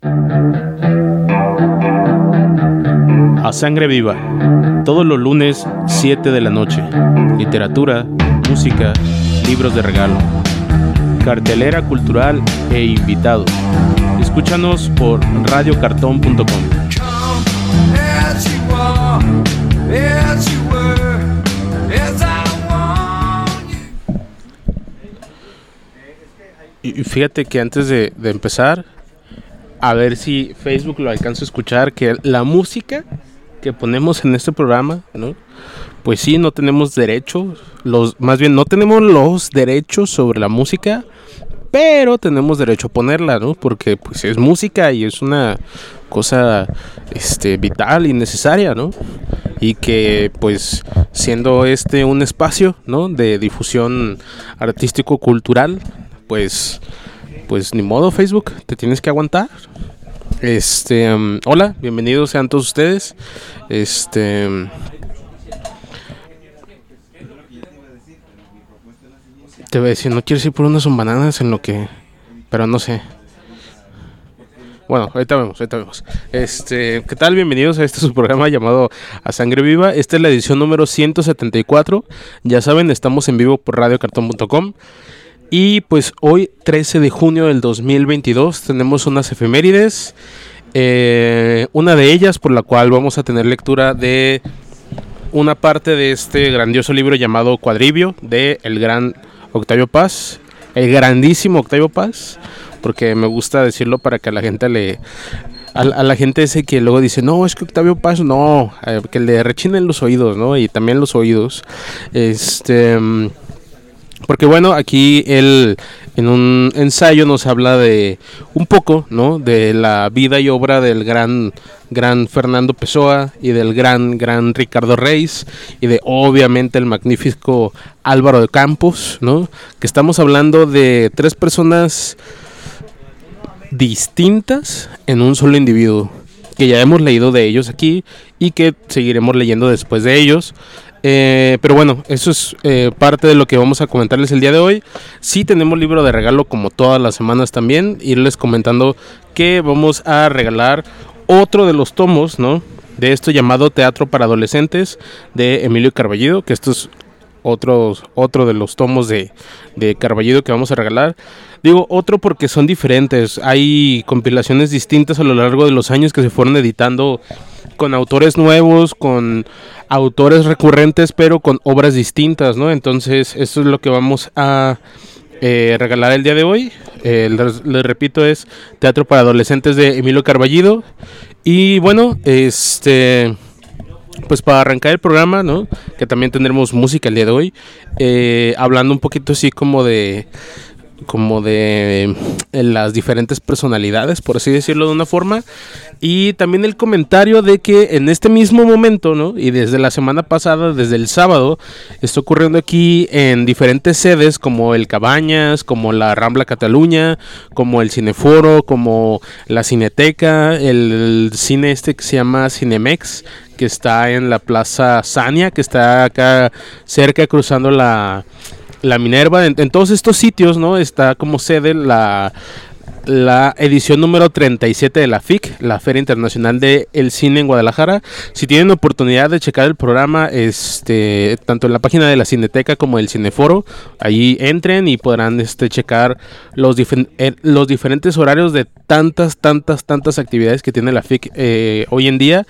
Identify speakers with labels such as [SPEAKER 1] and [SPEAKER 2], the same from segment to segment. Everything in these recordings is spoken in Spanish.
[SPEAKER 1] A Sangre Viva, todos los lunes 7 de la noche. Literatura, música, libros de regalo, cartelera cultural e invitados. Escúchanos por radiocartón.com. Y fíjate que antes de empezar, a ver si Facebook lo alcanza a escuchar, que la música que ponemos en este programa, ¿no? Pues sí, no tenemos derechos, más bien no tenemos los derechos sobre la música, pero tenemos derecho a ponerla, ¿no? Porque pues es música y es una cosa vital y necesaria, ¿no? Y que pues siendo un espacio, ¿no?, de difusión artístico-cultural, pues ni modo, Facebook, te tienes que aguantar. Hola, bienvenidos sean todos ustedes. Te voy a decir, no quieres ir por unas bananas en lo que, pero no sé. Bueno, ahorita vemos. ¿Qué tal? Bienvenidos a su programa llamado A Sangre Viva. Esta es la edición número 174. Ya saben, estamos en vivo por radiocartón.com. Y pues hoy, 13 de junio del 2022, tenemos unas efemérides. Una de ellas por la cual vamos a tener lectura de una parte de este grandioso libro llamado Cuadribio, de el gran Octavio Paz, el grandísimo Octavio Paz, porque me gusta decirlo para que a la gente a la gente ese que luego dice, no, es que Octavio Paz, no, que le rechinen los oídos, ¿no? Y también los oídos, porque bueno, aquí él en un ensayo nos habla de un poco, ¿no?, de la vida y obra del gran Fernando Pessoa y del gran Ricardo Reis y de obviamente el magnífico Álvaro de Campos, ¿no? Que estamos hablando de tres personas distintas en un solo individuo, que ya hemos leído de ellos aquí y que seguiremos leyendo después de ellos. Pero bueno, eso es parte de lo que vamos a comentarles el día de hoy. Sí tenemos libro de regalo como todas las semanas también. Irles comentando que vamos a regalar otro de los tomos, ¿no?, de esto llamado Teatro para Adolescentes de Emilio Carballido, que esto es otro de los tomos de Carballido que vamos a regalar. Digo otro porque son diferentes. Hay compilaciones distintas a lo largo de los años que se fueron editando con autores nuevos, con autores recurrentes, pero con obras distintas, ¿no? Entonces, esto es lo que vamos a regalar el día de hoy. Les repito, es Teatro para Adolescentes de Emilio Carballido. Y bueno, pues para arrancar el programa, ¿no?, que también tendremos música el día de hoy, hablando un poquito así como de las diferentes personalidades, por así decirlo de una forma, y también el comentario de que en este mismo momento, ¿no?, y desde la semana pasada, desde el sábado, está ocurriendo aquí en diferentes sedes como el Cabañas, como la Rambla Cataluña, como el Cineforo, como la Cineteca, el cine que se llama Cinemex, que está en la Plaza Sania, que está acá cerca cruzando la Minerva. En todos estos sitios, ¿no?, está como sede la edición número 37 de la FIC, la Feria Internacional del Cine en Guadalajara. Si tienen oportunidad de checar el programa, tanto en la página de la Cineteca como del Cineforo, ahí entren y podrán checar los diferentes horarios de tantas actividades que tiene la FIC hoy en día.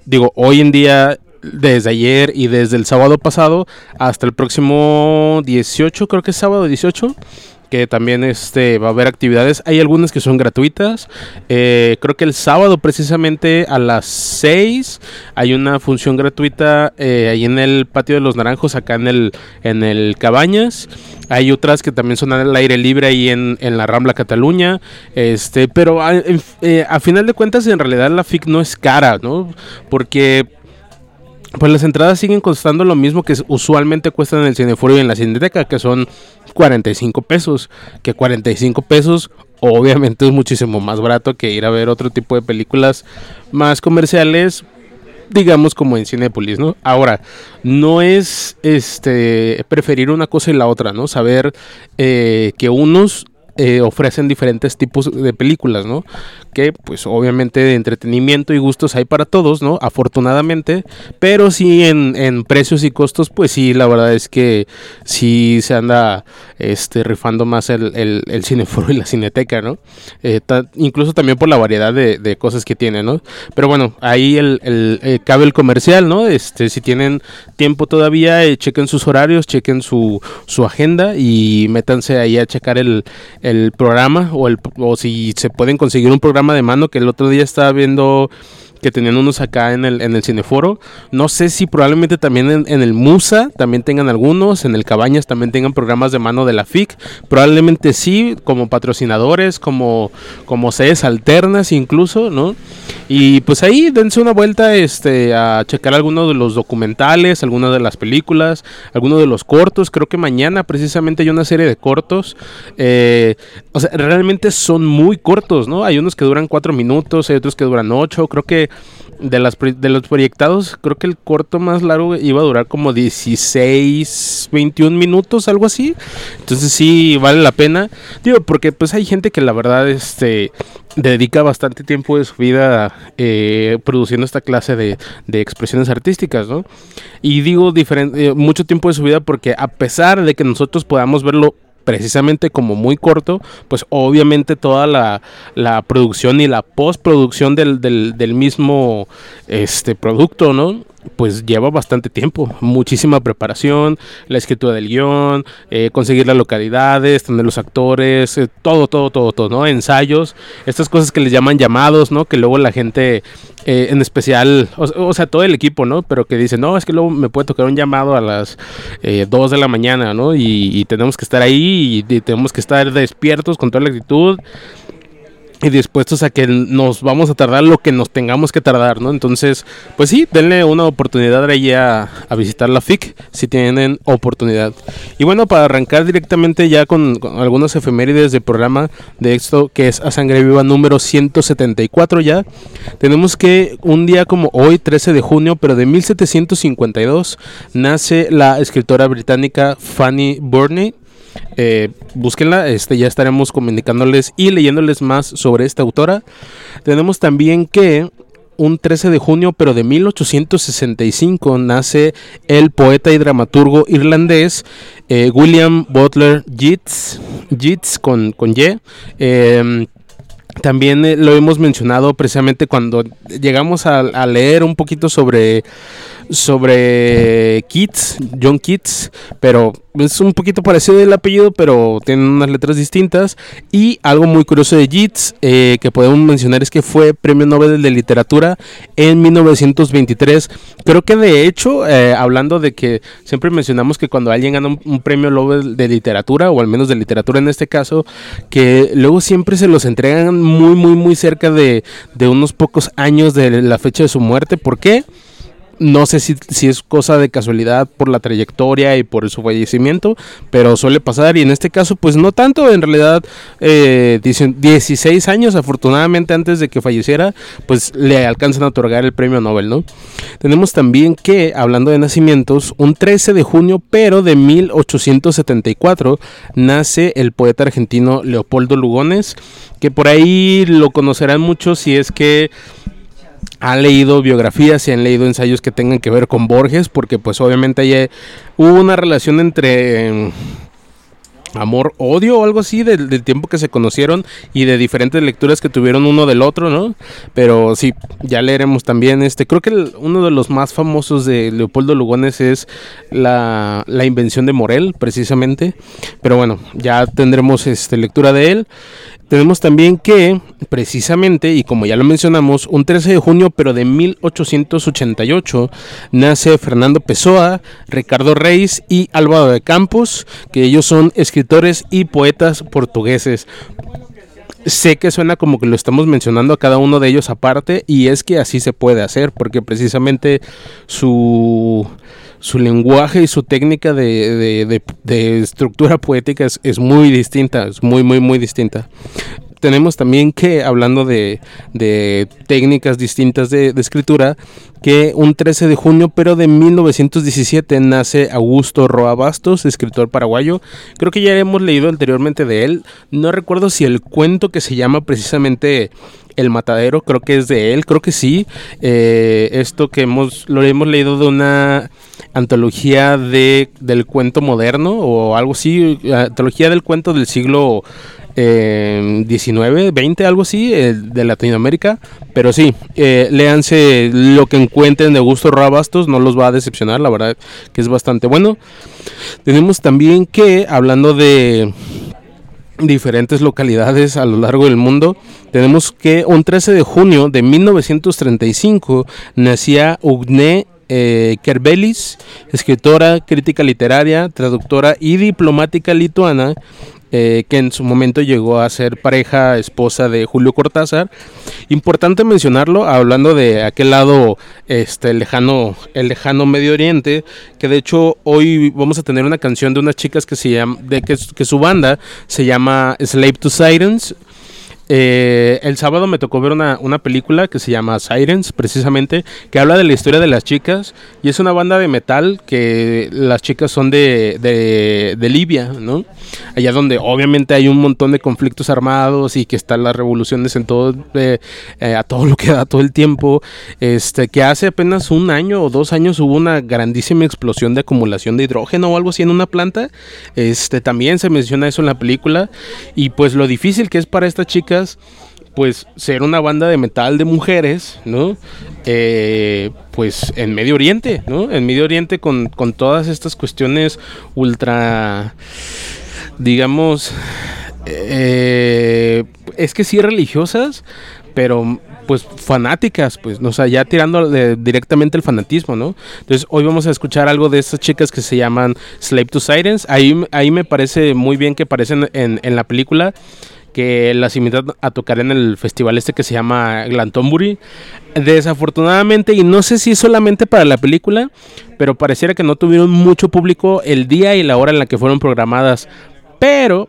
[SPEAKER 1] Desde ayer y desde el sábado pasado hasta el próximo 18, creo que es sábado 18, que también va a haber actividades. Hay algunas que son gratuitas. Creo que el sábado precisamente a las 6 hay una función gratuita ahí en el Patio de los Naranjos, acá en el Cabañas. Hay otras que también son al aire libre ahí en la Rambla Cataluña. Pero a final de cuentas, en realidad la FIC no es cara, ¿no? Porque pues las entradas siguen costando lo mismo que usualmente cuestan en el Cineforo y en la Cineteca, que son 45 pesos. Que 45 pesos obviamente es muchísimo más barato que ir a ver otro tipo de películas más comerciales, digamos como en Cinépolis, ¿no? Ahora, no es preferir una cosa y la otra, ¿no? Saber que unos ofrecen diferentes tipos de películas, ¿no? Que pues obviamente de entretenimiento y gustos hay para todos, ¿no? Afortunadamente, pero sí en precios y costos, pues sí, la verdad es que sí se anda rifando más el Cineforo y la Cineteca, ¿no? Incluso también por la variedad de cosas que tiene, ¿no? Pero bueno, ahí cabe el comercial, ¿no? Si tienen tiempo todavía, chequen sus horarios, chequen su agenda y métanse ahí a checar el programa o si se pueden conseguir un programa de mano, que el otro día estaba viendo que tenían unos acá en el Cineforo. No sé si probablemente también en el Musa también tengan algunos, en el Cabañas también tengan programas de mano de la FIC. Probablemente sí, como patrocinadores, como sedes alternas incluso, ¿no? Y pues ahí dense una vuelta a checar algunos de los documentales, algunas de las películas, algunos de los cortos. Creo que mañana precisamente hay una serie de cortos. O sea, realmente son muy cortos, ¿no? Hay unos que duran 4 minutos, hay otros que duran 8. Creo que de los proyectados, creo que el corto más largo iba a durar como 16, 21 minutos, algo así. Entonces sí vale la pena. Digo, porque pues hay gente que la verdad dedica bastante tiempo de su vida produciendo esta clase de expresiones artísticas, ¿no? Y digo mucho tiempo de su vida porque a pesar de que nosotros podamos verlo precisamente como muy corto, pues obviamente toda la producción y la postproducción del mismo producto, ¿no? Pues lleva bastante tiempo, muchísima preparación, la escritura del guión, conseguir las localidades, tener los actores, todo, ¿no? Ensayos, estas cosas que les llaman llamados, ¿no? Que luego la gente, en especial, o sea, todo el equipo, ¿no? Pero que dice, no, es que luego me puede tocar un llamado a las 2 de la mañana, ¿no? Y tenemos que estar ahí y tenemos que estar despiertos con toda la actitud y dispuestos a que nos vamos a tardar lo que nos tengamos que tardar, ¿no? Entonces, pues sí, denle una oportunidad ahí a visitar la FIC, si tienen oportunidad. Y bueno, para arrancar directamente ya con algunas efemérides del programa de esto, que es A Sangre Viva número 174 ya, tenemos que un día como hoy, 13 de junio, pero de 1752, nace la escritora británica Fanny Burney. Búsquenla, ya estaremos comunicándoles y leyéndoles más sobre esta autora. Tenemos también que un 13 de junio, pero de 1865, nace el poeta y dramaturgo irlandés William Butler Yeats con Y. También lo hemos mencionado precisamente cuando llegamos a leer un poquito sobre Keats, John Keats, pero es un poquito parecido el apellido, pero tienen unas letras distintas. Y algo muy curioso de Yeats que podemos mencionar es que fue Premio Nobel de Literatura en 1923. Creo que de hecho, hablando de que siempre mencionamos que cuando alguien gana un Premio Nobel de Literatura, o al menos de literatura en este caso, que luego siempre se los entregan muy cerca de unos pocos años de la fecha de su muerte. ¿Por qué? No sé si es cosa de casualidad por la trayectoria y por su fallecimiento, pero suele pasar, y en este caso pues no tanto. En realidad 16 años afortunadamente antes de que falleciera, pues le alcanzan a otorgar el premio Nobel, ¿no? Tenemos también que, hablando de nacimientos, un 13 de junio pero de 1874 nace el poeta argentino Leopoldo Lugones, que por ahí lo conocerán mucho si es que han leído biografías y han leído ensayos que tengan que ver con Borges, porque pues obviamente hubo una relación entre amor-odio o algo así del tiempo que se conocieron y de diferentes lecturas que tuvieron uno del otro, ¿no? Pero sí, ya leeremos también creo que uno de los más famosos de Leopoldo Lugones es la invención de Morel, precisamente. Pero bueno, ya tendremos lectura de él. Tenemos también que, precisamente, y como ya lo mencionamos, un 13 de junio, pero de 1888, nace Fernando Pessoa, Ricardo Reis y Álvaro de Campos, que ellos son escritores y poetas portugueses. Sé que suena como que lo estamos mencionando a cada uno de ellos aparte, y es que así se puede hacer, porque precisamente su lenguaje y su técnica de estructura poética es muy distinta, es muy distinta. tenemos también que, hablando de técnicas distintas de escritura, que un 13 de junio, pero de 1917, nace Augusto Roa Bastos, escritor paraguayo. Creo que ya hemos leído anteriormente de él. No recuerdo si el cuento que se llama precisamente El Matadero, creo que es de él, creo que sí. Esto que lo hemos leído de una antología del cuento moderno o algo así, antología del cuento del siglo 19, 20, algo así, de Latinoamérica. Pero sí, léanse lo que encuentren de Augusto Roa Bastos, no los va a decepcionar, la verdad que es bastante bueno. Tenemos también que, hablando de diferentes localidades a lo largo del mundo, tenemos que un 13 de junio de 1935 nacía Ugne Kerbelis, escritora, crítica literaria, traductora y diplomática lituana, que en su momento llegó a ser pareja, esposa de Julio Cortázar. Importante mencionarlo, hablando de aquel lado el lejano Medio Oriente, que de hecho hoy vamos a tener una canción de unas chicas que se llama, que su banda se llama Slave to Sirens. El sábado me tocó ver una película que se llama Sirens, precisamente, que habla de la historia de las chicas, y es una banda de metal que las chicas son de Libia, ¿no? Allá donde obviamente hay un montón de conflictos armados y que están las revoluciones en todo, a todo lo que da todo el tiempo, que hace apenas un año o 2 años hubo una grandísima explosión de acumulación de hidrógeno o algo así en una planta. También se menciona eso en la película, y pues lo difícil que es para estas chicas pues ser una banda de metal de mujeres, ¿no? Pues en Medio Oriente, ¿no? En Medio Oriente con todas estas cuestiones ultra, digamos, es que sí religiosas, pero pues fanáticas, pues, o sea, ya tirando directamente el fanatismo, ¿no? Entonces hoy vamos a escuchar algo de estas chicas que se llaman Slave to Sirens. Ahí me parece muy bien que aparecen en la película, que las invitan a tocar en el festival que se llama Glastonbury. Desafortunadamente, y no sé si es solamente para la película, pero pareciera que no tuvieron mucho público el día y la hora en la que fueron programadas. Pero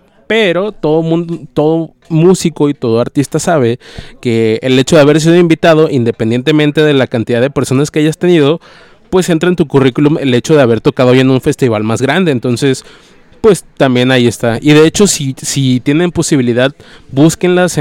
[SPEAKER 1] todo músico y todo artista sabe que el hecho de haber sido invitado, independientemente de la cantidad de personas que hayas tenido, pues entra en tu currículum el hecho de haber tocado ya en un festival más grande. Entonces, pues también ahí está. Y de hecho, si tienen posibilidad, búsquenlas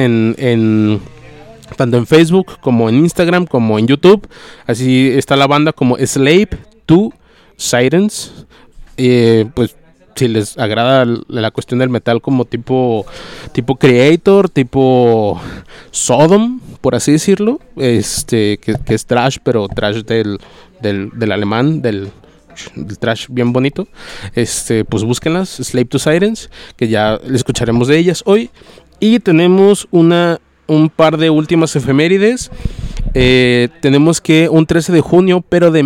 [SPEAKER 1] tanto en Facebook como en Instagram como en YouTube. Así está la banda como Slave to Sirens. Pues si les agrada la cuestión del metal como tipo Creator, tipo Sodom, por así decirlo, que es trash, pero trash del alemán, del trash bien bonito, pues búsquenlas, Slave to Sirens, que ya le escucharemos de ellas hoy. Y tenemos un par de últimas efemérides. Tenemos que un 13 de junio, pero de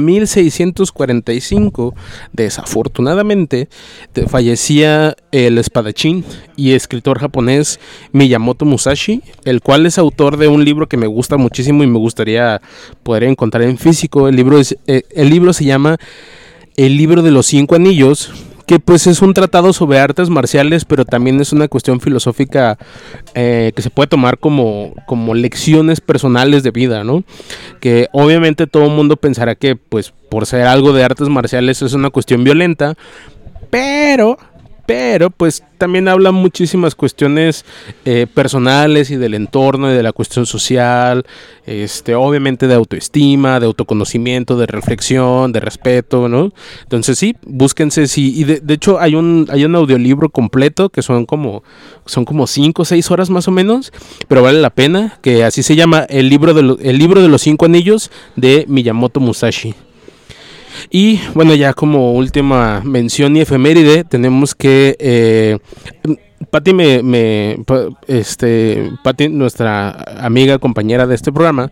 [SPEAKER 1] 1645, desafortunadamente, fallecía el espadachín y escritor japonés Miyamoto Musashi, el cual es autor de un libro que me gusta muchísimo y me gustaría poder encontrar en físico. El libro se llama El libro de los 5 anillos, que pues es un tratado sobre artes marciales, pero también es una cuestión filosófica que se puede tomar como lecciones personales de vida, ¿no? Que obviamente todo el mundo pensará que pues por ser algo de artes marciales es una cuestión violenta, pero pues también habla muchísimas cuestiones personales y del entorno y de la cuestión social, obviamente de autoestima, de autoconocimiento, de reflexión, de respeto, ¿no? Entonces sí, búsquense, y de hecho hay un audiolibro completo que son como 5 o 6 horas más o menos, pero vale la pena, que así se llama el libro de los 5 anillos de Miyamoto Musashi. Y bueno, ya como última mención y efeméride, tenemos que Pati Pati, nuestra amiga, compañera de este programa,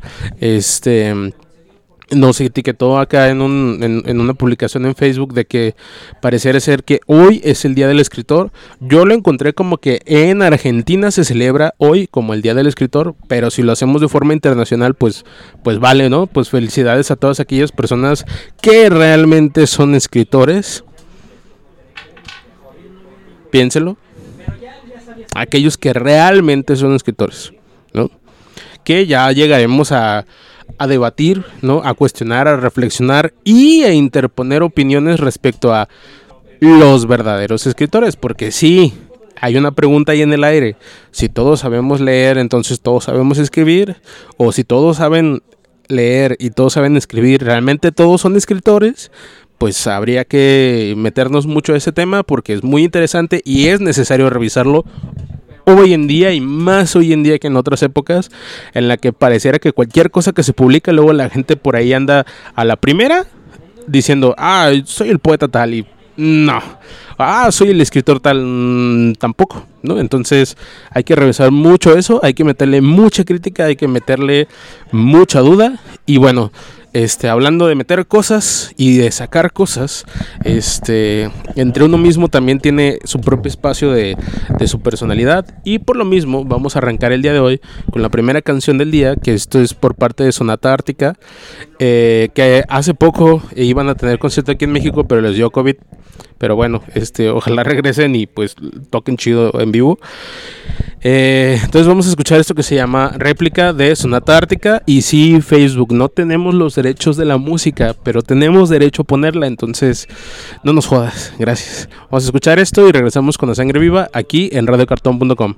[SPEAKER 1] nos etiquetó acá en una publicación en Facebook de que pareciera ser que hoy es el Día del Escritor. Yo lo encontré como que en Argentina se celebra hoy como el Día del Escritor, pero si lo hacemos de forma internacional, pues vale, ¿no? Pues felicidades a todas aquellas personas que realmente son escritores. Piénselo. aquellos que realmente son escritores, ¿no? Que ya llegaremos a debatir, ¿no? A cuestionar, a reflexionar y a interponer opiniones respecto a los verdaderos escritores, porque sí, hay una pregunta ahí en el aire: si todos sabemos leer, entonces todos sabemos escribir, o si todos saben leer y todos saben escribir, ¿realmente todos son escritores? Pues habría que meternos mucho a ese tema porque es muy interesante y es necesario revisarlo hoy en día, y más hoy en día que en otras épocas en la que pareciera que cualquier cosa que se publica, luego la gente por ahí anda a la primera diciendo, soy el poeta tal, y no, soy el escritor tal, tampoco, ¿no? Entonces hay que revisar mucho eso, hay que meterle mucha crítica, hay que meterle mucha duda. Y bueno, hablando de meter cosas y de sacar cosas, entre uno mismo también tiene su propio espacio de su personalidad, y por lo mismo vamos a arrancar el día de hoy con la primera canción del día, que esto es por parte de Sonata Ártica, que hace poco iban a tener concierto aquí en México, pero les dio COVID. Pero bueno, ojalá regresen y pues toquen chido en vivo. Entonces vamos a escuchar esto que se llama Réplica de Sonata Ártica. Y sí, Facebook, no tenemos los derechos de la música, pero tenemos derecho a ponerla, entonces no nos jodas. Gracias. Vamos a escuchar esto y regresamos con La Sangre Viva aquí en radiocartón.com.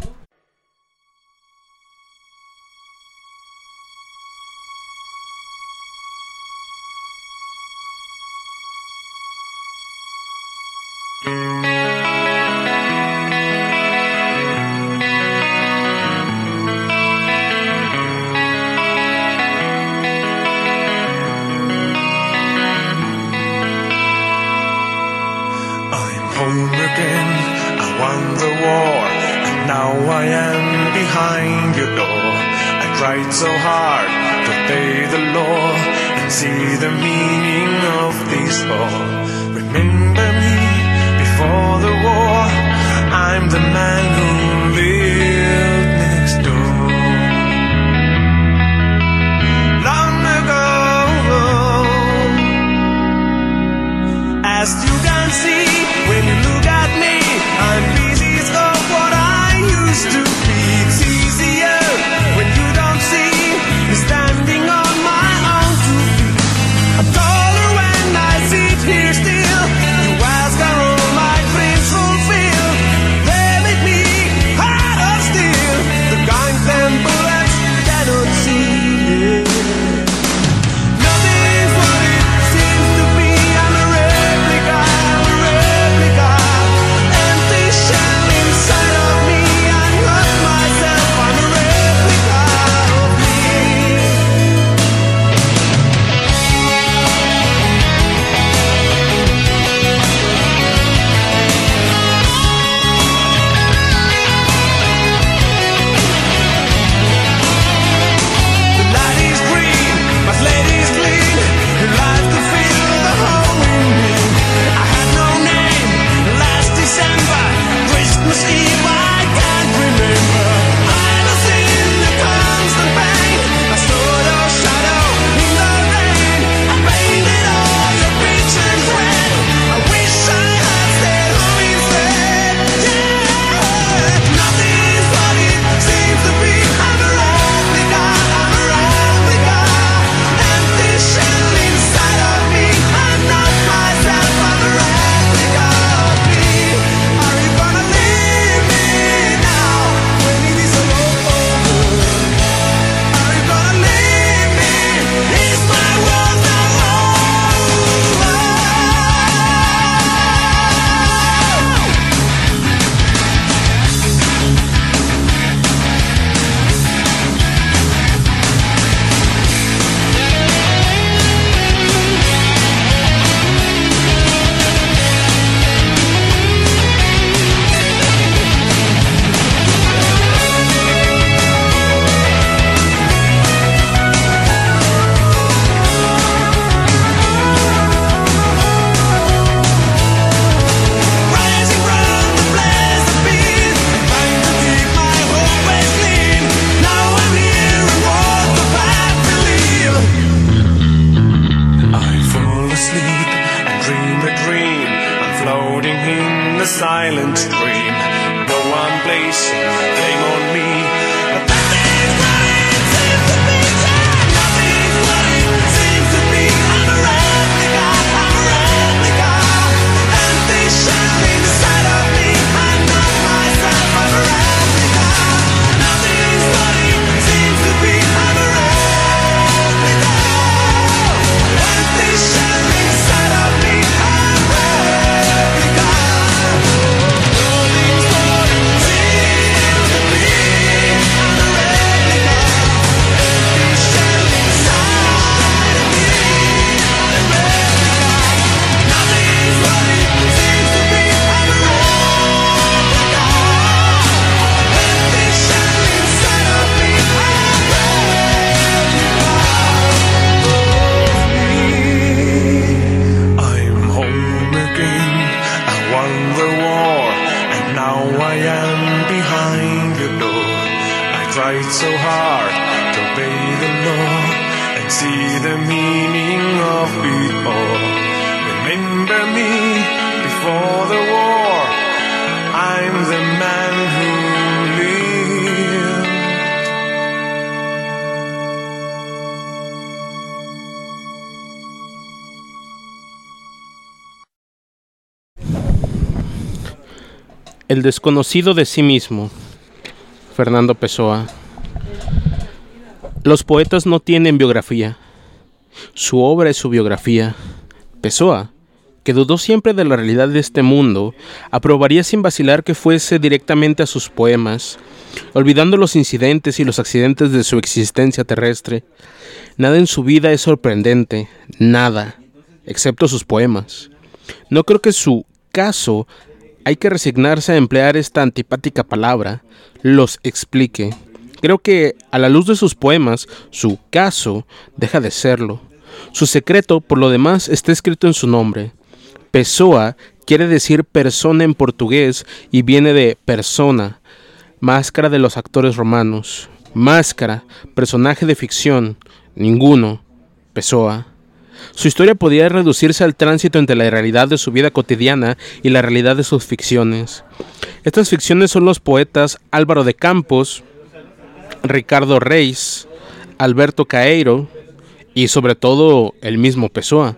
[SPEAKER 2] Home again, I won the war, and now I am behind your door. I tried so hard to obey the law and see the meaning of baseball. Remember me before the war, I'm the man who lived next door. Long ago, as you can see, when you look at me, I'm busy of what I used to be. It's easier when you don't see me standing on my own 2 feet. I'm taller when I sit here still. You ask are all my dreams fulfilled. They make me see the meaning of it all. Remember me before the war, I'm the man who lived.
[SPEAKER 1] El desconocido de sí mismo, Fernando Pessoa. Los poetas no tienen biografía. Su obra es su biografía. Pessoa, que dudó siempre de la realidad de este mundo, aprobaría sin vacilar que fuese directamente a sus poemas, olvidando los incidentes y los accidentes de su existencia terrestre. Nada en su vida es sorprendente, nada, excepto sus poemas. No creo que su caso, hay que resignarse a emplear esta antipática palabra, los explique. Creo que, a la luz de sus poemas, su caso deja de serlo. Su secreto, por lo demás, está escrito en su nombre. Pessoa quiere decir persona en portugués y viene de persona, máscara de los actores romanos. Máscara, personaje de ficción, ninguno, Pessoa. Su historia podía reducirse al tránsito entre la realidad de su vida cotidiana y la realidad de sus ficciones. Estas ficciones son los poetas Álvaro de Campos, Ricardo Reis, Alberto Caeiro y sobre todo el mismo Pessoa.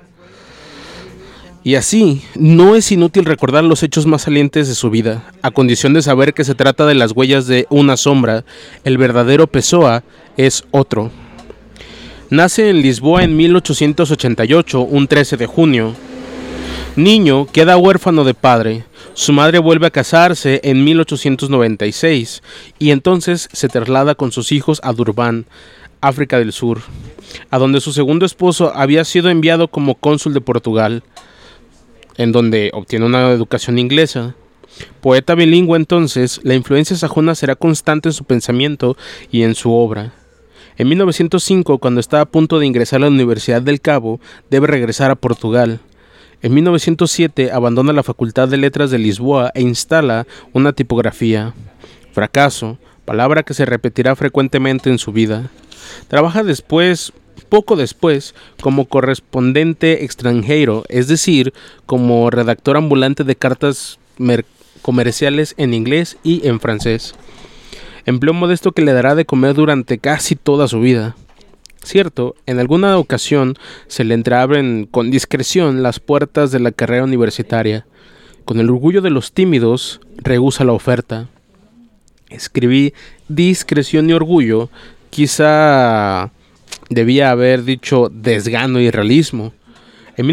[SPEAKER 1] Y así, no es inútil recordar los hechos más salientes de su vida, a condición de saber que se trata de las huellas de una sombra. El verdadero Pessoa es otro. Nace en Lisboa en 1888, un 13 de junio. Niño, queda huérfano de padre. Su madre vuelve a casarse en 1896 y entonces se traslada con sus hijos a Durban, África del Sur, a donde su segundo esposo había sido enviado como cónsul de Portugal, en donde obtiene una educación inglesa. Poeta bilingüe entonces, la influencia sajona será constante en su pensamiento y en su obra. En 1905, cuando está a punto de ingresar a la Universidad del Cabo, debe regresar a Portugal. En 1907 abandona la Facultad de Letras de Lisboa e instala una tipografía. Fracaso, palabra que se repetirá frecuentemente en su vida. Trabaja poco después, como correspondente extranjero, es decir, como redactor ambulante de cartas comerciales en inglés y en francés. Empleo modesto que le dará de comer durante casi toda su vida. Cierto, en alguna ocasión se le entreabren con discreción las puertas de la carrera universitaria. Con el orgullo de los tímidos, rehúsa la oferta. Escribí discreción y orgullo, quizá debía haber dicho desgano y realismo. En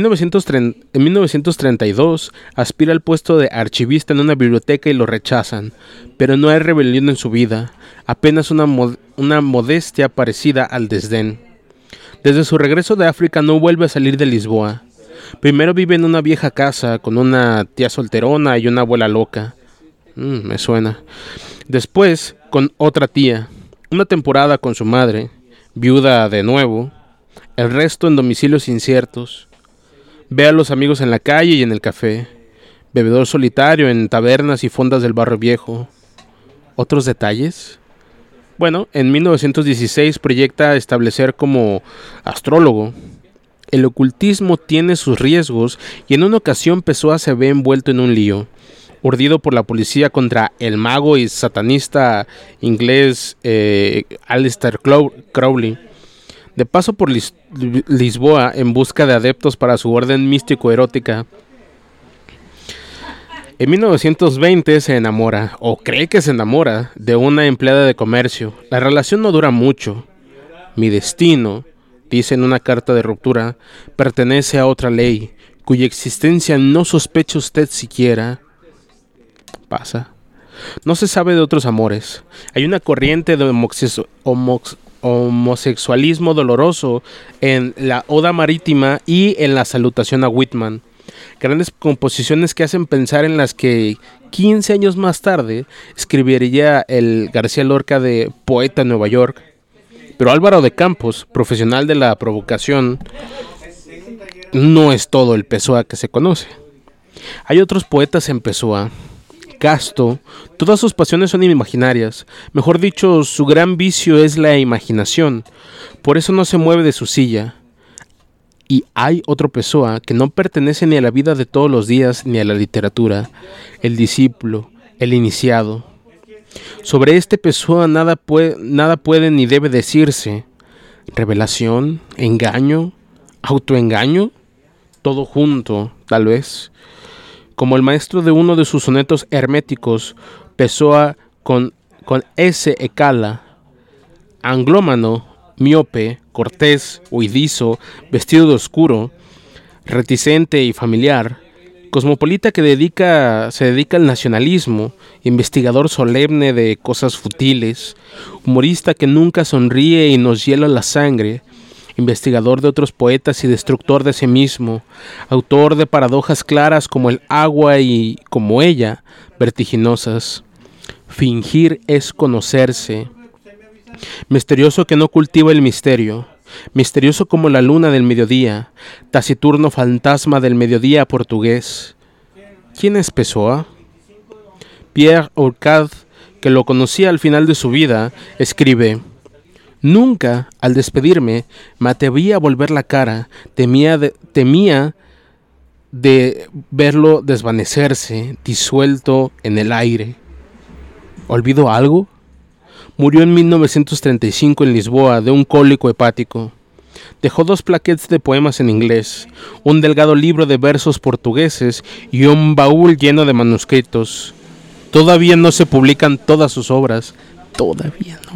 [SPEAKER 1] 1932 aspira al puesto de archivista en una biblioteca y lo rechazan, pero no hay rebelión en su vida, apenas una modestia parecida al desdén. Desde su regreso de África no vuelve a salir de Lisboa. Primero vive en una vieja casa con una tía solterona y una abuela loca. Me suena. Después con otra tía, una temporada con su madre, viuda de nuevo, el resto en domicilios inciertos. Ve a los amigos en la calle y en el café, bebedor solitario en tabernas y fondas del barrio viejo. ¿Otros detalles? Bueno, en 1916 proyecta establecer como astrólogo. El ocultismo tiene sus riesgos y en una ocasión Pessoa se ve envuelto en un lío, urdido por la policía contra el mago y satanista inglés Aleister Crowley. De paso por Lisboa en busca de adeptos para su orden místico-erótica. En 1920 se enamora, o cree que se enamora, de una empleada de comercio. La relación no dura mucho. Mi destino, dice en una carta de ruptura, pertenece a otra ley, cuya existencia no sospecha usted siquiera. Pasa. No se sabe de otros amores. Hay una corriente de homosexualismo doloroso en la Oda Marítima y en la Salutación a Whitman. Grandes composiciones que hacen pensar en las que 15 años más tarde escribiría el García Lorca de Poeta en Nueva York. Pero Álvaro de Campos, profesional de la provocación, no es todo el Pessoa que se conoce. Hay otros poetas en Pessoa. casto, todas sus pasiones son imaginarias. Mejor dicho, su gran vicio es la imaginación. Por eso no se mueve de su silla. Y hay otro Pessoa que no pertenece ni a la vida de todos los días ni a la literatura, el discípulo, el iniciado. Sobre este Pessoa nada puede ni debe decirse. Revelación, engaño, autoengaño, todo junto, tal vez. Como el maestro de uno de sus sonetos herméticos, Pessoa con S. Ecala, anglómano, miope, cortés, huidizo, vestido de oscuro, reticente y familiar, cosmopolita que se dedica al nacionalismo, investigador solemne de cosas futiles, humorista que nunca sonríe y nos hiela la sangre, investigador de otros poetas y destructor de sí mismo, autor de paradojas claras como el agua y, como ella, vertiginosas. Fingir es conocerse. Misterioso que no cultiva el misterio, misterioso como la luna del mediodía, taciturno fantasma del mediodía portugués. ¿Quién es Pessoa? Pierre Orcad, que lo conocía al final de su vida, escribe: nunca, al despedirme, me atreví a volver la cara, temía de verlo desvanecerse, disuelto en el aire. ¿Olvido algo? Murió en 1935 en Lisboa de un cólico hepático. Dejó 2 plaquettes de poemas en inglés, un delgado libro de versos portugueses y un baúl lleno de manuscritos. Todavía no se publican todas sus obras, todavía no.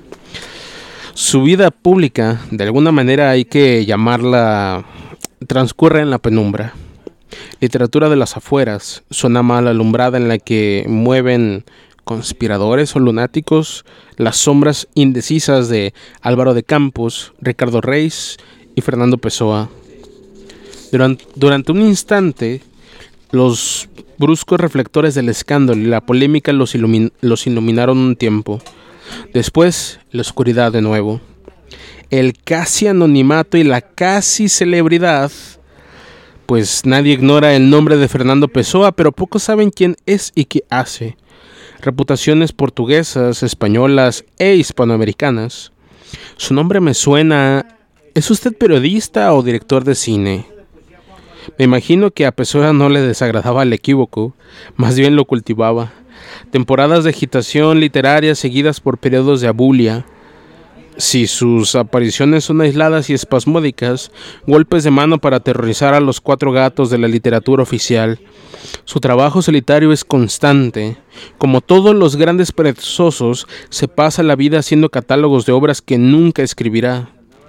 [SPEAKER 1] Su vida pública, de alguna manera hay que llamarla, transcurre en la penumbra. Literatura de las afueras, zona mal alumbrada en la que mueven conspiradores o lunáticos las sombras indecisas de Álvaro de Campos, Ricardo Reis y Fernando Pessoa. Durante un instante, los bruscos reflectores del escándalo y la polémica los iluminaron un tiempo. Después, la oscuridad de nuevo. El casi anonimato y la casi celebridad, pues nadie ignora el nombre de Fernando Pessoa, pero pocos saben quién es y qué hace. Reputaciones portuguesas, españolas e hispanoamericanas. Su nombre me suena. ¿Es usted periodista o director de cine? Me imagino que a Pessoa no le desagradaba el equívoco, más bien lo cultivaba. Temporadas de agitación literaria seguidas por periodos de abulia. Si sus apariciones son aisladas y espasmódicas, golpes de mano para aterrorizar a los 4 gatos de la literatura oficial. Su trabajo solitario es constante. Como todos los grandes perezosos, se pasa la vida haciendo catálogos de obras que nunca escribirá.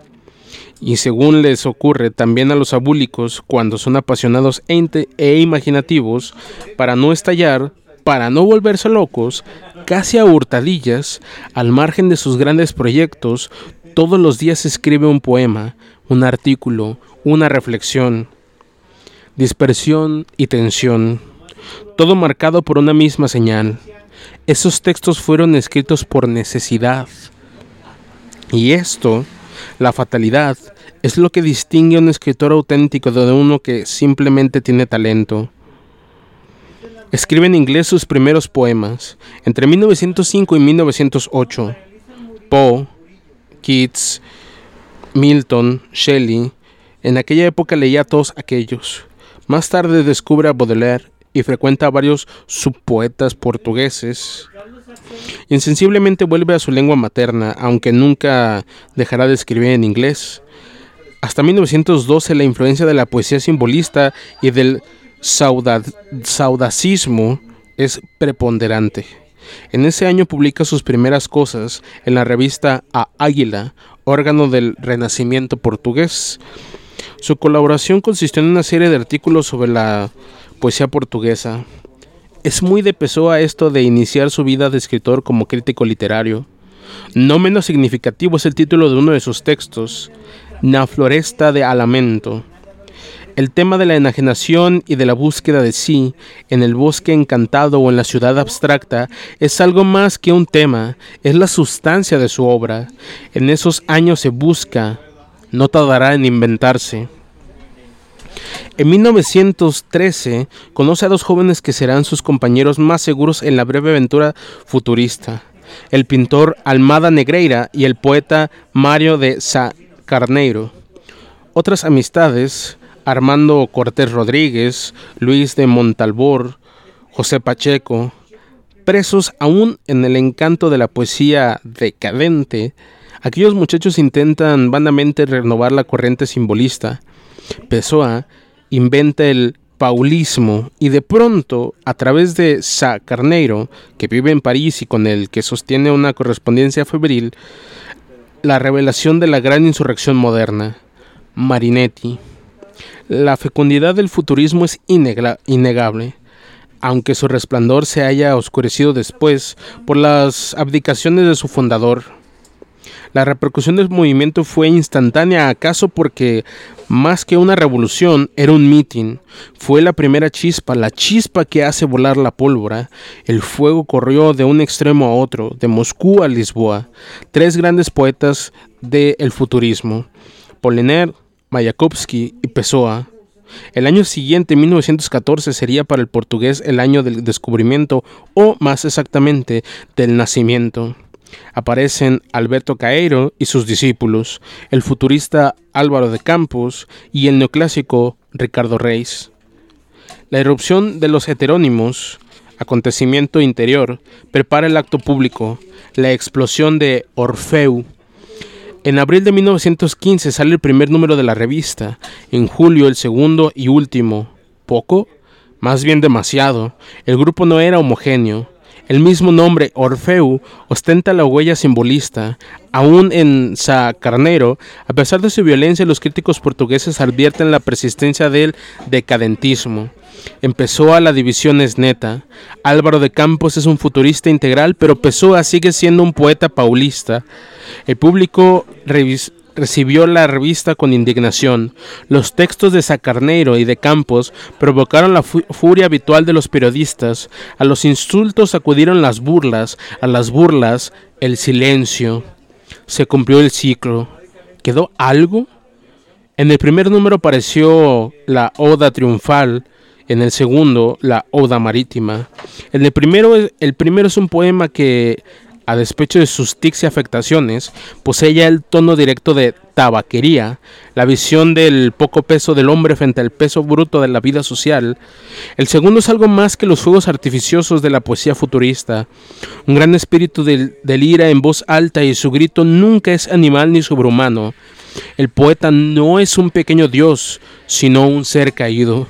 [SPEAKER 1] Y según les ocurre también a los abúlicos, cuando son apasionados e imaginativos, para no estallar, para no volverse locos, casi a hurtadillas, al margen de sus grandes proyectos, todos los días escribe un poema, un artículo, una reflexión. Dispersión y tensión, todo marcado por una misma señal. Esos textos fueron escritos por necesidad. Y esto, la fatalidad, es lo que distingue a un escritor auténtico de uno que simplemente tiene talento. Escribe en inglés sus primeros poemas, entre 1905 y 1908. Poe, Keats, Milton, Shelley, en aquella época leía a todos aquellos. Más tarde descubre a Baudelaire y frecuenta a varios subpoetas portugueses. Insensiblemente vuelve a su lengua materna, aunque nunca dejará de escribir en inglés. Hasta 1912 la influencia de la poesía simbolista y del saudacismo es preponderante. En ese año publica sus primeras cosas en la revista A Águila, órgano del Renacimiento portugués. Su colaboración consistió en una serie de artículos sobre la poesía portuguesa. Es muy de Pessoa esto de iniciar su vida de escritor como crítico literario. No menos significativo es el título de uno de sus textos, Na Floresta de Alamento. El tema de la enajenación y de la búsqueda de sí en el bosque encantado o en la ciudad abstracta es algo más que un tema, es la sustancia de su obra. En esos años se busca, no tardará en inventarse. En 1913 conoce a dos jóvenes que serán sus compañeros más seguros en la breve aventura futurista, el pintor Almada Negreira y el poeta Mário de Sá Carneiro. Otras amistades: Armando Cortés Rodríguez, Luis de Montalbor, José Pacheco, presos aún en el encanto de la poesía decadente. Aquellos muchachos intentan vanamente renovar la corriente simbolista. Pessoa inventa el paulismo y de pronto, a través de Sá Carneiro, que vive en París y con el que sostiene una correspondencia febril, la revelación de la gran insurrección moderna, Marinetti. La fecundidad del futurismo es innegable, aunque su resplandor se haya oscurecido después por las abdicaciones de su fundador. La repercusión del movimiento fue instantánea, acaso porque, más que una revolución, era un mitin. Fue la primera chispa, la chispa que hace volar la pólvora. El fuego corrió de un extremo a otro, de Moscú a Lisboa. Tres grandes poetas del futurismo: Apollinaire, Mayakovsky y Pessoa. El año siguiente, 1914, sería para el portugués el año del descubrimiento, o más exactamente, del nacimiento. Aparecen Alberto Caeiro y sus discípulos, el futurista Álvaro de Campos y el neoclásico Ricardo Reis. La irrupción de los heterónimos, acontecimiento interior, prepara el acto público, la explosión de Orfeu. En abril de 1915 sale el primer número de la revista, en julio el segundo y último. ¿Poco? Más bien demasiado. El grupo no era homogéneo. El mismo nombre, Orfeu, ostenta la huella simbolista. Aún en Sá Carneiro, a pesar de su violencia, los críticos portugueses advierten la persistencia del decadentismo. Pessoa, la división es neta. Álvaro de Campos es un futurista integral, pero Pessoa sigue siendo un poeta paulista. El público recibió la revista con indignación. Los textos de Sá Carneiro y de Campos provocaron la furia habitual de los periodistas. A los insultos acudieron las burlas, a las burlas el silencio. Se cumplió el ciclo. ¿Quedó algo? En el primer número apareció la Oda Triunfal, en el segundo la Oda Marítima. El primero es un poema que, a despecho de sus tics y afectaciones, posee ya el tono directo de tabaquería, la visión del poco peso del hombre frente al peso bruto de la vida social. El segundo es algo más que los fuegos artificiosos de la poesía futurista. Un gran espíritu delira en voz alta y su grito nunca es animal ni sobrehumano. El poeta no es un pequeño dios, sino un ser caído.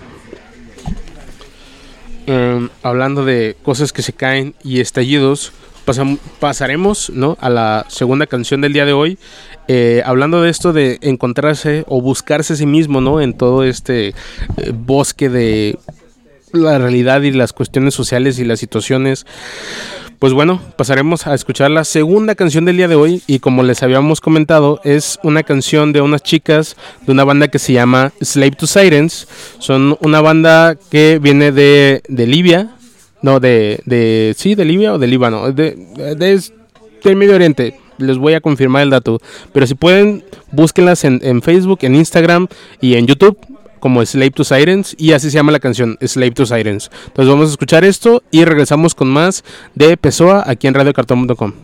[SPEAKER 1] Hablando de cosas que se caen y estallidos, pasaremos, ¿no?, a la segunda canción del día de hoy, hablando de esto de encontrarse o buscarse a sí mismo, ¿no?, en todo este bosque de la realidad y las cuestiones sociales y las situaciones. Pues bueno, pasaremos a escuchar la segunda canción del día de hoy, y como les habíamos comentado, es una canción de unas chicas de una banda que se llama Slave to Sirens. Son una banda que viene de Libia. No, de Libia o de Líbano, del Medio Oriente. Les voy a confirmar el dato. Pero si pueden, búsquenlas en Facebook, en Instagram y en YouTube como Slave to Sirens, y así se llama la canción, Slave to Sirens. Entonces vamos a escuchar esto y regresamos con más de Pessoa aquí en radiocartón.com.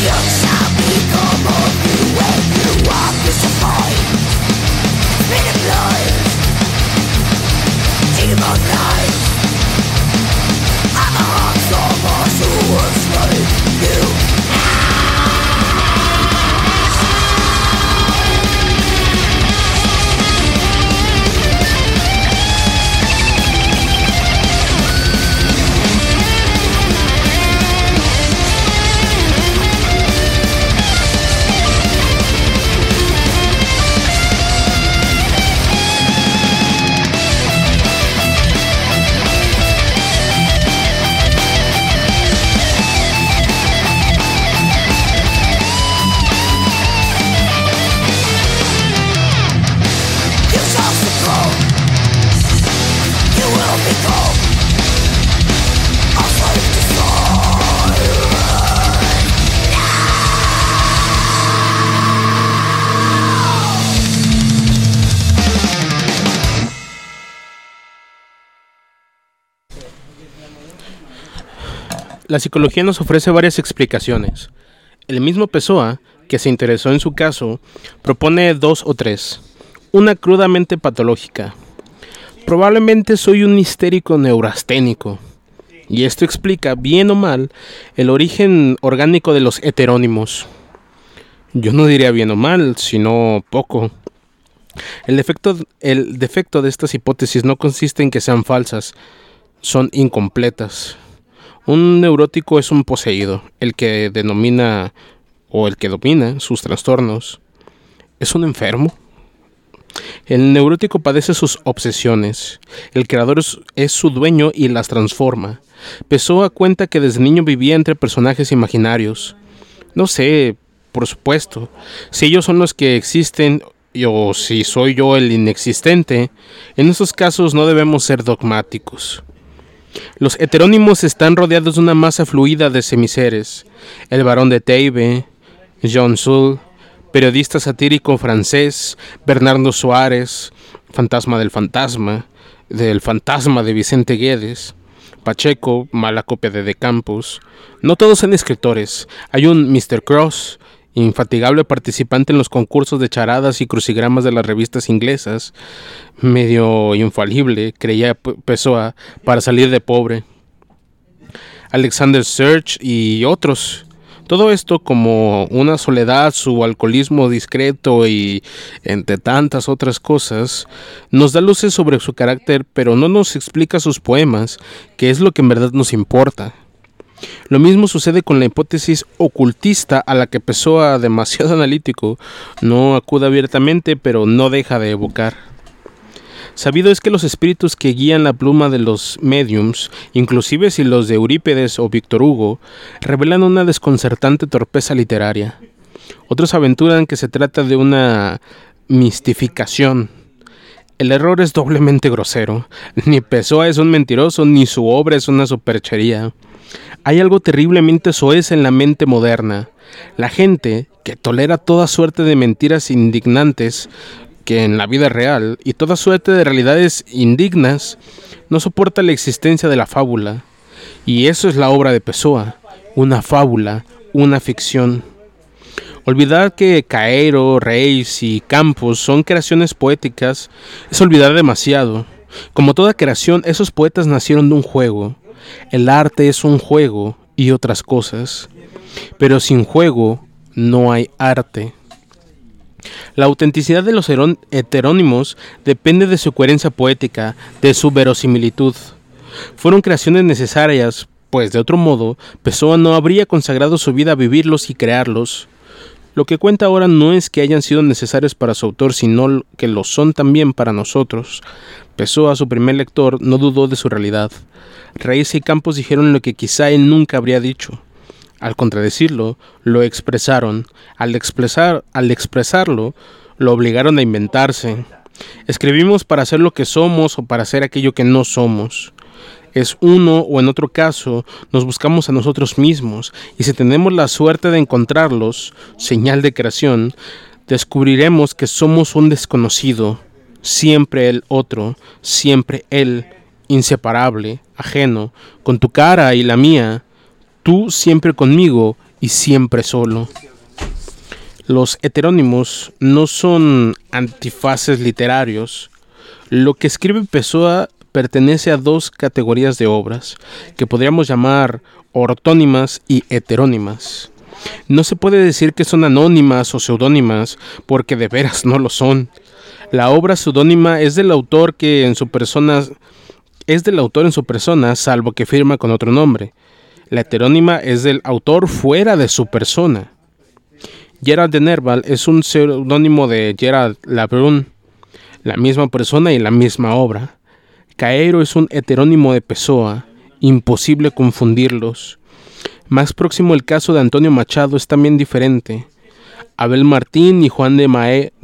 [SPEAKER 1] La psicología nos ofrece varias explicaciones. El mismo Pessoa, que se interesó en su caso, propone 2 o 3. Una crudamente patológica. Probablemente soy un histérico neurasténico. Y esto explica, bien o mal, el origen orgánico de los heterónimos. Yo no diría bien o mal, sino poco. El defecto de estas hipótesis no consiste en que sean falsas, son incompletas. Un neurótico es un poseído, el que domina sus trastornos. ¿Es un enfermo? El neurótico padece sus obsesiones. El creador es su dueño y las transforma. Pessoa cuenta que desde niño vivía entre personajes imaginarios. No sé, por supuesto, si ellos son los que existen o si soy yo el inexistente. En esos casos no debemos ser dogmáticos. Los heterónimos están rodeados de una masa fluida de semiseres. El barón de Teibe, Jean Soul, periodista satírico francés, Bernardo Suárez, fantasma del fantasma de Vicente Guedes, Pacheco, mala copia de Campos. No todos son escritores. Hay un Mr. Cross, infatigable participante en los concursos de charadas y crucigramas de las revistas inglesas, medio infalible, creía Pessoa, para salir de pobre. Alexander Serge y otros. Todo esto como una soledad, su alcoholismo discreto y entre tantas otras cosas, nos da luces sobre su carácter, pero no nos explica sus poemas, que es lo que en verdad nos importa. Lo mismo sucede con la hipótesis ocultista a la que Pessoa, demasiado analítico, no acude abiertamente, pero no deja de evocar. Sabido es que los espíritus que guían la pluma de los mediums, inclusive si los de Eurípides o Víctor Hugo, revelan una desconcertante torpeza literaria. Otros aventuran que se trata de una mistificación. El error es doblemente grosero. Ni Pessoa es un mentiroso, ni su obra es una superchería. Hay algo terriblemente soez en la mente moderna. La gente, que tolera toda suerte de mentiras indignantes que en la vida real y toda suerte de realidades indignas, no soporta la existencia de la fábula. Y eso es la obra de Pessoa, una fábula, una ficción. Olvidar que Caeiro, Reis y Campos son creaciones poéticas es olvidar demasiado. Como toda creación, esos poetas nacieron de un juego. El arte es un juego y otras cosas, pero sin juego no hay arte. La autenticidad de los heterónimos depende de su coherencia poética, de su verosimilitud. Fueron creaciones necesarias, pues de otro modo, Pessoa no habría consagrado su vida a vivirlos y crearlos. Lo que cuenta ahora no es que hayan sido necesarios para su autor, sino que lo son también para nosotros. Pessoa, su primer lector, no dudó de su realidad. Reis y Campos dijeron lo que quizá él nunca habría dicho. Al contradecirlo, lo expresaron. Al expresarlo, lo obligaron a inventarse. Escribimos para ser lo que somos o para ser aquello que no somos. Es uno o en otro caso, nos buscamos a nosotros mismos, y si tenemos la suerte de encontrarlos, señal de creación, descubriremos que somos un desconocido, siempre el otro, siempre él, inseparable, ajeno, con tu cara y la mía, tú siempre conmigo y siempre solo. Los heterónimos no son antifaces literarios. Lo que escribe Pessoa pertenece a dos categorías de obras que podríamos llamar ortónimas y heterónimas. No se puede decir que son anónimas o seudónimas porque de veras no lo son. La obra seudónima es del autor en su persona, salvo que firma con otro nombre. La heterónima es del autor fuera de su persona. Gerald de Nerval es un seudónimo de Gerald Lebrun, la misma persona y la misma obra. Caeiro es un heterónimo de Pessoa, imposible confundirlos. Más próximo el caso de Antonio Machado es también diferente. Abel Martín y Juan de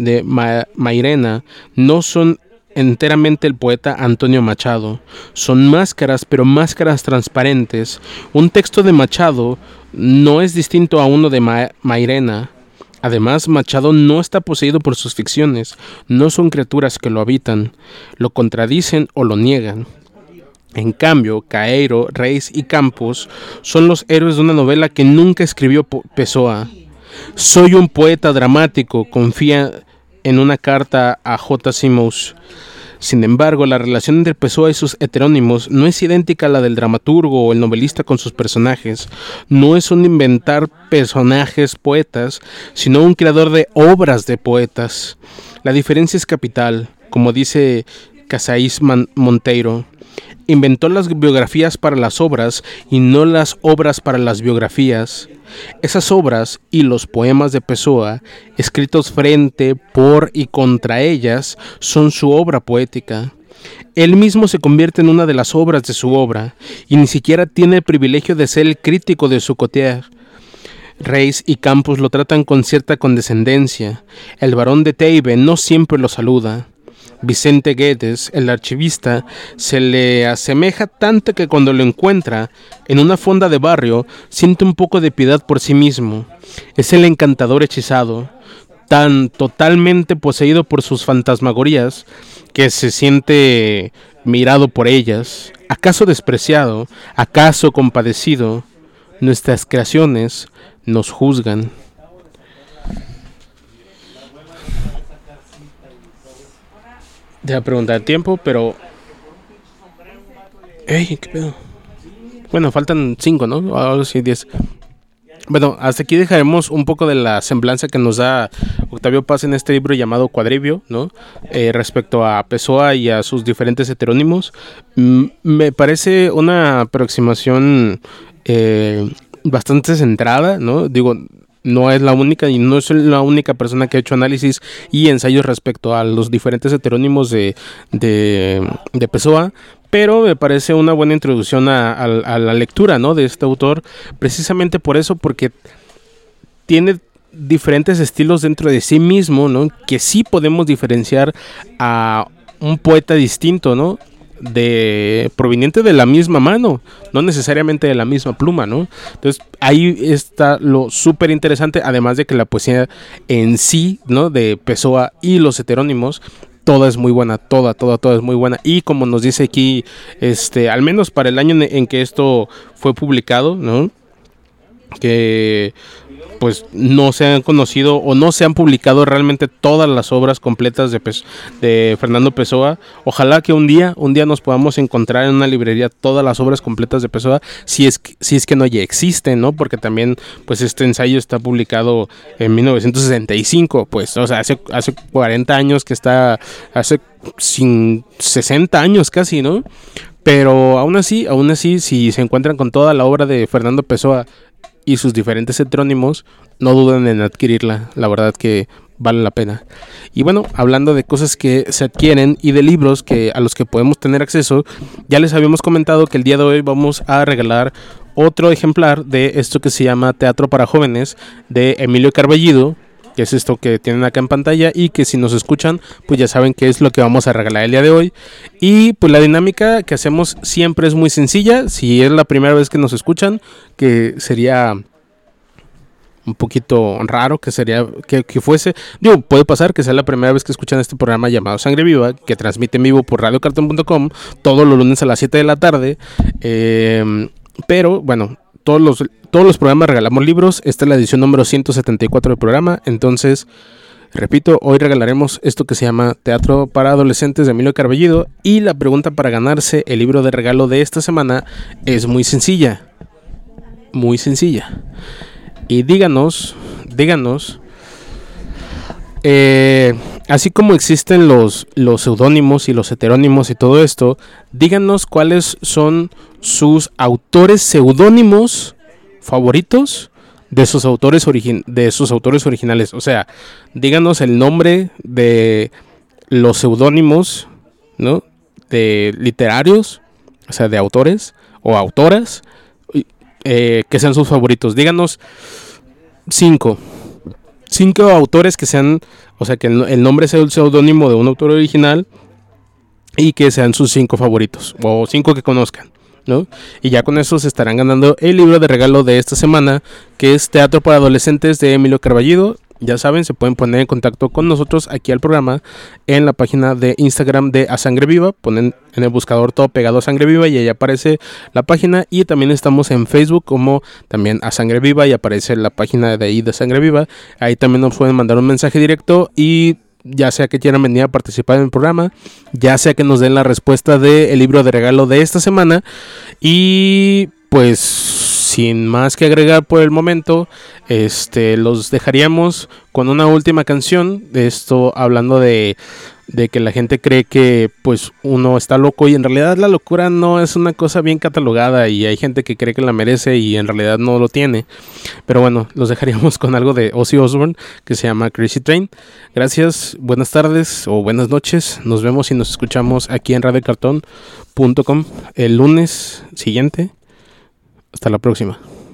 [SPEAKER 1] Mairena no son enteramente el poeta Antonio Machado. Son máscaras, pero máscaras transparentes. Un texto de Machado no es distinto a uno de Mairena. Además, Machado no está poseído por sus ficciones, no son criaturas que lo habitan, lo contradicen o lo niegan. En cambio, Caeiro, Reis y Campos son los héroes de una novela que nunca escribió Pessoa. Soy un poeta dramático, confía en una carta a J. Simmons. Sin embargo, la relación entre Pessoa y sus heterónimos no es idéntica a la del dramaturgo o el novelista con sus personajes. No es un inventar personajes poetas, sino un creador de obras de poetas. La diferencia es capital, como dice Casais Monteiro. Inventó las biografías para las obras y no las obras para las biografías. Esas obras y los poemas de Pessoa, escritos frente, por y contra ellas, son su obra poética. Él mismo se convierte en una de las obras de su obra, y ni siquiera tiene el privilegio de ser el crítico de su côté. Reis y Campos lo tratan con cierta condescendencia. El barón de Teibe no siempre lo saluda. Vicente Guedes, el archivista, se le asemeja tanto que cuando lo encuentra en una fonda de barrio, siente un poco de piedad por sí mismo. Es el encantador hechizado, tan totalmente poseído por sus fantasmagorías, que se siente mirado por ellas. ¿Acaso despreciado? ¿Acaso compadecido? Nuestras creaciones nos juzgan. Deja preguntar tiempo, pero... ¡Ey! ¿Qué pedo? Bueno, faltan 5, ¿no? Ahora sí, 10. Bueno, hasta aquí dejaremos un poco de la semblanza que nos da Octavio Paz en este libro llamado Cuadrivio, ¿no? Respecto a Pessoa y a sus diferentes heterónimos. Me parece una aproximación bastante centrada, ¿no? Digo... No es la única y no es la única persona que ha hecho análisis y ensayos respecto a los diferentes heterónimos de Pessoa, pero me parece una buena introducción a la lectura, ¿no? De este autor, precisamente por eso, porque tiene diferentes estilos dentro de sí mismo, ¿no? Que sí podemos diferenciar a un poeta distinto, ¿no? Proveniente de la misma mano, no necesariamente de la misma pluma, ¿no? Entonces ahí está lo súper interesante, además de que la poesía en sí, ¿no? De Pessoa y los heterónimos, toda es muy buena, toda es muy buena, y como nos dice aquí, al menos para el año en que esto fue publicado, ¿no? Que pues no se han conocido o no se han publicado realmente todas las obras completas de Fernando Pessoa. Ojalá que un día nos podamos encontrar en una librería todas las obras completas de Pessoa, si es que no ya existen, ¿no? Porque también pues este ensayo está publicado en 1965, pues, o sea, hace 40 años que está, hace 60 años casi, ¿no? Pero aún así, si se encuentran con toda la obra de Fernando Pessoa y sus diferentes heterónimos, no duden en adquirirla, la verdad que vale la pena. Y bueno, hablando de cosas que se adquieren y de libros a los que podemos tener acceso, ya les habíamos comentado que el día de hoy vamos a regalar otro ejemplar de esto que se llama Teatro para Jóvenes, de Emilio Carballido, que es esto que tienen acá en pantalla, y que si nos escuchan, pues ya saben qué es lo que vamos a regalar el día de hoy. Y pues la dinámica que hacemos siempre es muy sencilla. Si es la primera vez que nos escuchan, que sería un poquito raro, que sería que fuese, digo, puede pasar que sea la primera vez que escuchan este programa llamado Sangre Viva, que transmite en vivo por radiocartón.com todos los lunes a las 7 de la tarde, pero bueno, todos los programas regalamos libros. Esta es la edición número 174 del programa. Entonces, repito, hoy regalaremos esto que se llama Teatro para Adolescentes de Emilio Carballido. Y la pregunta para ganarse el libro de regalo de esta semana es muy sencilla. Muy sencilla. Y díganos, así como existen los seudónimos y los heterónimos y todo esto, díganos cuáles son sus autores seudónimos favoritos de sus autores originales. O sea, díganos el nombre de los seudónimos, ¿no?, de literarios, o sea, de autores o autoras, que sean sus favoritos. Díganos 5 autores que sean, o sea, que el nombre sea el seudónimo de un autor original y que sean sus 5 favoritos o 5 que conozcan, ¿no? Y ya con eso se estarán ganando el libro de regalo de esta semana, que es Teatro para Adolescentes de Emilio Carballido. Ya saben, se pueden poner en contacto con nosotros aquí al programa en la página de Instagram de A Sangre Viva. Ponen en el buscador todo pegado A Sangre Viva y ahí aparece la página. Y también estamos en Facebook como también A Sangre Viva y aparece la página de ahí de Sangre Viva. Ahí también nos pueden mandar un mensaje directo y ya sea que quieran venir a participar en el programa, ya sea que nos den la respuesta del libro de regalo de esta semana. Y pues sin más que agregar por el momento, los dejaríamos con una última canción. De esto hablando de que la gente cree que pues uno está loco y en realidad la locura no es una cosa bien catalogada y hay gente que cree que la merece y en realidad no lo tiene. Pero bueno, los dejaríamos con algo de Ozzy Osbourne que se llama Crazy Train. Gracias, buenas tardes o buenas noches. Nos vemos y nos escuchamos aquí en radiocartón.com el lunes siguiente. Hasta la próxima.